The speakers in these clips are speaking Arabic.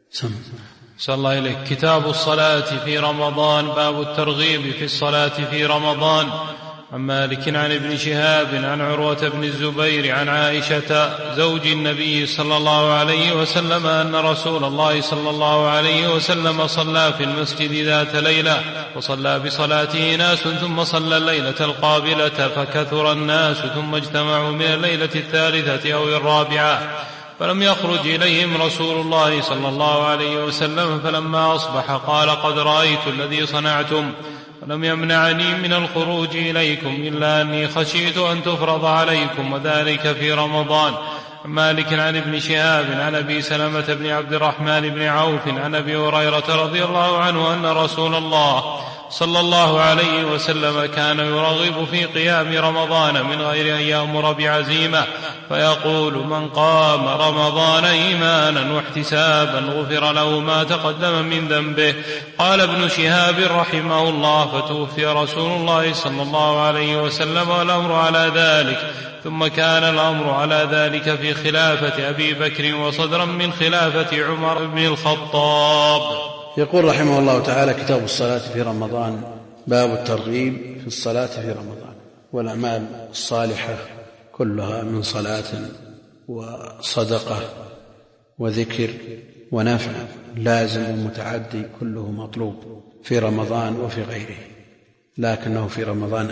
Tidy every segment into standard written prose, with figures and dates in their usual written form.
صلى الله إليك. كتاب الصلاة في رمضان. باب الترغيب في الصلاة في رمضان. عن مالك عن ابن شهاب عن عروة بن الزبير عن عائشة زوج النبي صلى الله عليه وسلم أن رسول الله صلى الله عليه وسلم صلى في المسجد ذات ليلة، وصلى بصلاته ناس ثم صلى الليلة القابلة فكثر الناس، ثم اجتمعوا من الليلة الثالثة أو الرابعة، فلم يخرج إليهم رسول الله صلى الله عليه وسلم، فلما أصبح قال: قد رأيت الذي صنعتم، ولم يمنعني من الخروج إليكم إلا أني خشيت أن تفرض عليكم، وذلك في رمضان. عن مالك عن ابن شهاب عن أبي سلمة بن عبد الرحمن بن عوف عن أبي هريرة رضي الله عنه أن رسول الله صلى الله عليه وسلم كان يرغب في قيام رمضان من غير أن يأمر بعزيمة، فيقول: من قام رمضان إيمانا واحتسابا غفر له ما تقدم من ذنبه. قال ابن شهاب رحمه الله: فتوفي رسول الله صلى الله عليه وسلم والأمر على ذلك، ثم كان الأمر على ذلك في خلافة أبي بكر وصدرا من خلافة عمر بن الخطاب. يقول رحمه الله تعالى: كتاب الصلاة في رمضان. باب الترغيب في الصلاة في رمضان. والأعمال الصالحة كلها من صلاة وصدقة وذكر ونفع لازم ومتعدي كله مطلوب في رمضان وفي غيره، لكنه في رمضان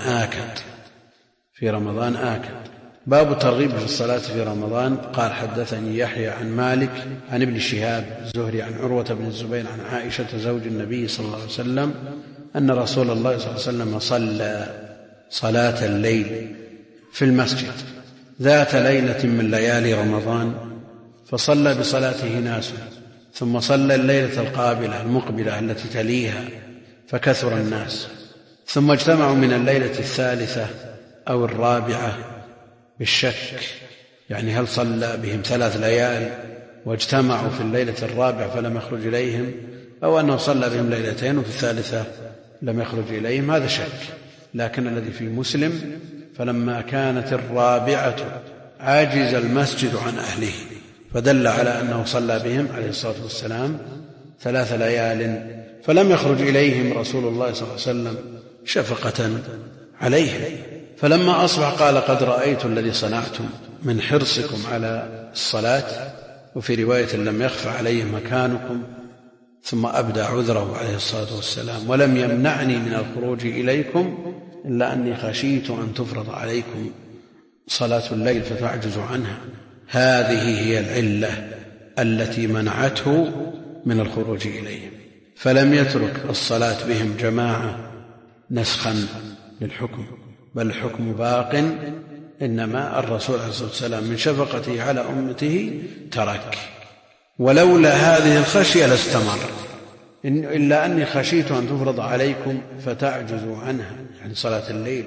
آكد. باب الترغيب في الصلاة في رمضان. قال: حدثني يحيى عن مالك عن ابن شهاب الزهري عن عروة بن الزبير عن عائشة زوج النبي صلى الله عليه وسلم أن رسول الله صلى الله عليه وسلم صلى صلاة الليل في المسجد ذات ليلة من ليالي رمضان، فصلى بصلاته ناس، ثم صلى الليلة القابلة المقبلة التي تليها فكثر الناس، ثم اجتمعوا من الليلة الثالثة أو الرابعة بالشك، يعني هل صلى بهم 3 ليال واجتمعوا في الليلة الرابعة فلم يخرج إليهم، أو أنه صلى بهم ليلتين وفي الثالثة لم يخرج إليهم، هذا شك. لكن الذي في مسلم: فلما كانت الرابعة عاجز المسجد عن أهله، فدل على أنه صلى بهم عليه الصلاة والسلام 3 ليال فلم يخرج إليهم رسول الله صلى الله عليه وسلم شفقة عليهم. فلما أصبح قال: قد رأيت الذي صنعتم من حرصكم على الصلاة، وفي رواية: لم يخف عليه مكانكم، ثم أبدى عذره عليه الصلاة والسلام: ولم يمنعني من الخروج إليكم إلا أني خشيت أن تفرض عليكم صلاة الليل فتعجزوا عنها. هذه هي العلة التي منعته من الخروج إليهم، فلم يترك الصلاة بهم جماعة نسخا للحكم، بل الحكم باق، إنما الرسول عليه الصلاة والسلام من شفقته على أمته ترك. ولولا هذه الخشية لاستمر، إلا أني خشيت أن تفرض عليكم فتعجزوا عنها، يعني صلاة الليل،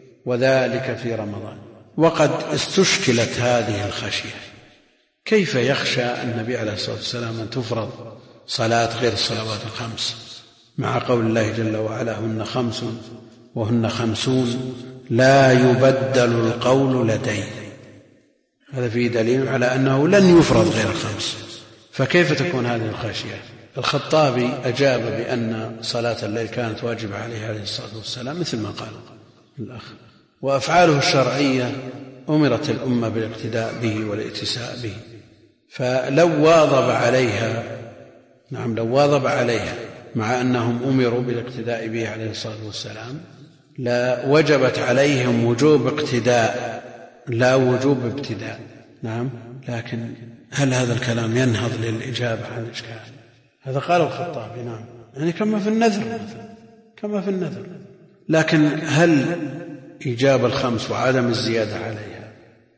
وذلك في رمضان. وقد استشكلت هذه الخشية، كيف يخشى النبي عليه الصلاة والسلام أن تفرض صلاة غير الصلوات ال5 مع قول الله جل وعلا: هن 5 وهن 50 لا يبدل القول لدي. هذا فيه دليل على أنه لن يفرض غير 5، فكيف تكون هذه الخشية؟ الخطابي أجاب بأن صلاة الليل كانت واجبة عليه الصلاة والسلام مثل ما قال الأخ، وأفعاله الشرعية أمرت الأمة بالاقتداء به والاتساء به، فلو واظب عليها، لو واظب عليها مع أنهم أمروا بالاقتداء به عليه الصلاة والسلام، لا وجبت عليهم وجوب اقتداء لا وجوب ابتداء. لكن هل هذا الكلام ينهض للإجابة عن الإشكال؟ هذا قال الخطابي، يعني كما في النذر. لكن هل إيجاب ال5 وعدم الزيادة عليها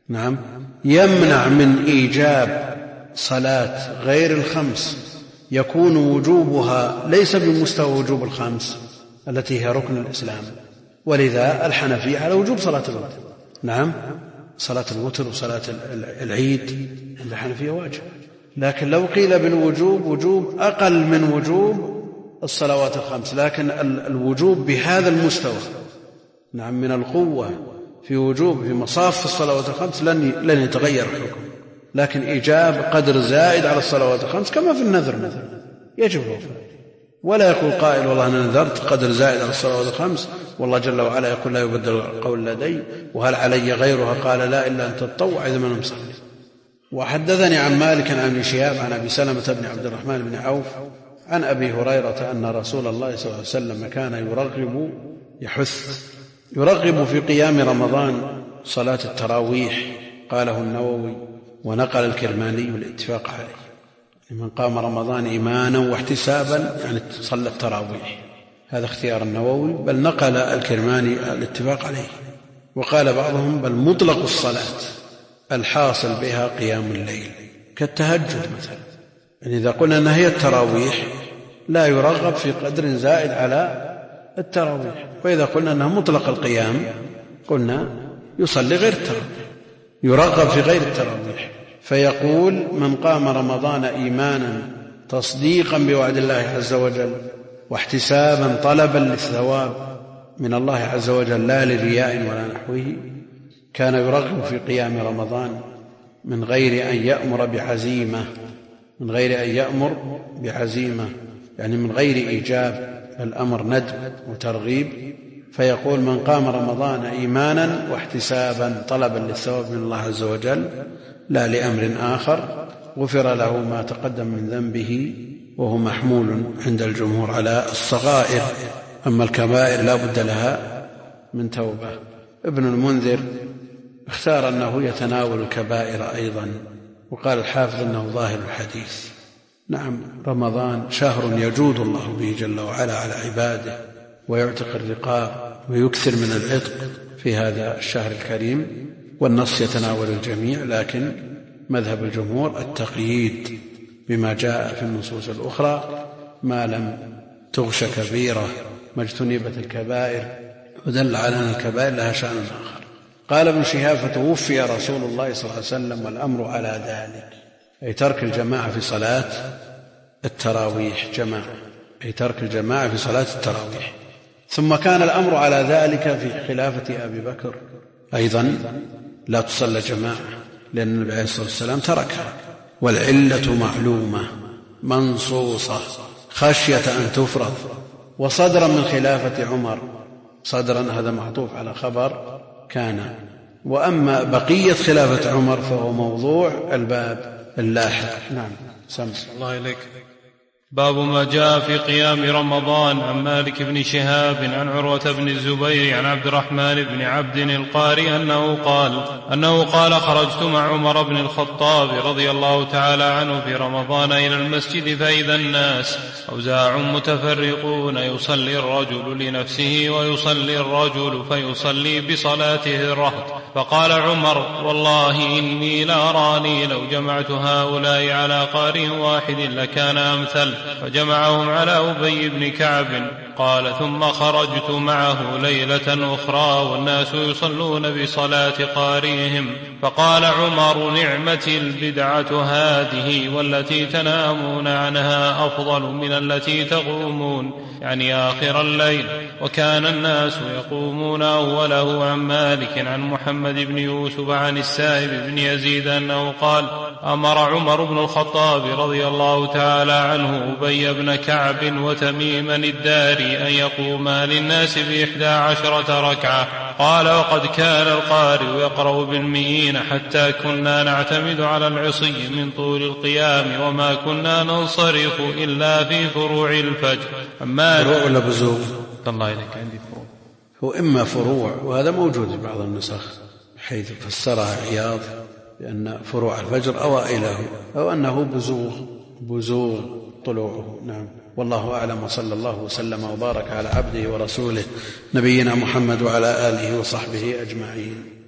يمنع من إيجاب صلاة غير ال5 يكون وجوبها ليس بمستوى وجوب ال5 التي هي ركن الإسلام؟ ولذا الحنفية على وجوب صلاة الوتر. صلاة الوتر وصلاة العيد عند الحنفية واجب، لكن لو قيل بالوجوب وجوب أقل من وجوب الصلوات ال5، لكن الوجوب بهذا المستوى من القوة في وجوب في مصاف الصلوات ال5 لن يتغير الحكم، لكن إيجاب قدر زائد على الصلوات الخمس كما في النذر مثلا يجب الوفاء. ولا يقول قائل والله أنا نذرت قدر زائد على الصلوات الخمس والله جل وعلا يقول لا يبدل القول لدي وهل علي غيرها، قال لا إلا أن تتطوع إذا ما نمصلي. وحدثني عن مالك عن ابن شهاب عن أبي سلمة بن عبد الرحمن بن عوف عن أبي هريرة أن رسول الله صلى الله عليه وسلم كان يرغب في قيام رمضان صلاة التراويح، قاله النووي ونقل الكرماني الاتفاق عليه. من قام رمضان إيمانا واحتسابا يعني صلى التراويح، هذا اختيار النووي، بل نقل الكرماني الاتفاق عليه. وقال بعضهم بل مطلق الصلاة الحاصل بها قيام الليل كالتهجد مثلا. يعني إذا قلنا أن هي التراويح لا يرغب في قدر زائد على التراويح، وإذا قلنا أنها مطلق القيام قلنا يصلي غير التراويح، يرغب في غير التراويح. فيقول من قام رمضان إيمانا تصديقا بوعد الله عز وجل واحتسابا طلبا للثواب من الله عز وجل لا لرياء ولا نحوه، كان يرغب في قيام رمضان من غير أن يأمر بعزيمة، يعني من غير إيجاب، الأمر ندب وترغيب. فيقول من قام رمضان إيمانا واحتسابا طلبا للثواب من الله عز وجل لا لأمر آخر غفر له ما تقدم من ذنبه، وهو محمول عند الجمهور على الصغائر، أما الكبائر لا بد لها من توبة. ابن المنذر اختار أنه يتناول الكبائر أيضا، وقال الحافظ أنه ظاهر الحديث. نعم، رمضان شهر يجود الله به جل وعلا على عباده ويعتق الرقاب ويكثر من العتق في هذا الشهر الكريم، والنص يتناول الجميع، لكن مذهب الجمهور التقييد بما جاء في النصوص الأخرى ما لم تغش كبيرة ما اجتنبت الكبائر، ودل على أن الكبائر لها شأن آخر. قال ابن شهاب فتوفي رسول الله صلى الله عليه وسلم والأمر على ذلك، أي ترك الجماعة في صلاة التراويح، ترك الجماعة في صلاة التراويح. ثم كان الأمر على ذلك في خلافة أبي بكر أيضا لا تصلى جماعة، لأن النبي عليه الصلاة والسلام تركها، والعلة معلومة منصوصة خشية أن تفرض. وصدرا من خلافة عمر، صدرا هذا معطوف على خبر كان. وأما بقية خلافة عمر فهو موضوع الباب اللاحق. نعم سمس الله إليك. باب ما جاء في قيام رمضان. عن مالك بن شهاب عن عروة بن الزبير عن عبد الرحمن بن عبد القاري أنه قال خرجت مع عمر بن الخطاب رضي الله تعالى عنه في رمضان إلى المسجد، فإذا الناس أوزاع متفرقون، يصلي الرجل لنفسه ويصلي الرجل فيصلي بصلاته الرهط. فقال عمر والله إني لأراني لو جمعت هؤلاء على قارئ واحد لكان أمثل، فجمعهم على أبي بن كعب. قال ثم خرجت معه ليلة أخرى والناس يصلون بصلاة قارئهم، فقال عمر نعمة البدعة هذه، والتي تنامون عنها أفضل من التي تقومون، يعني آخر الليل. وكان الناس يقومون أوله. عن مالك عن محمد بن يوسف عن السائب بن يزيد أنه قال أمر عمر بن الخطاب رضي الله تعالى عنه أبي بن كعب وتميما الداري أن يقوما للناس ب11 ركعة. قال وقد كان القارئ يقرأ بالمئين حتى كنا نعتمد على العصي من طول القيام، وما كنا ننصرف إلا في فروع الفجر. فروع ولا بزوغ؟ الله إليك عندي فروع. هو إما فروع، وهذا موجود في بعض النسخ حيث فسرها عياض بأن فروع الفجر أوائله، أو أنه بزوغ طلوعه. نعم والله أعلم، وصلى الله وسلم وبارك على عبده ورسوله نبينا محمد وعلى آله وصحبه أجمعين.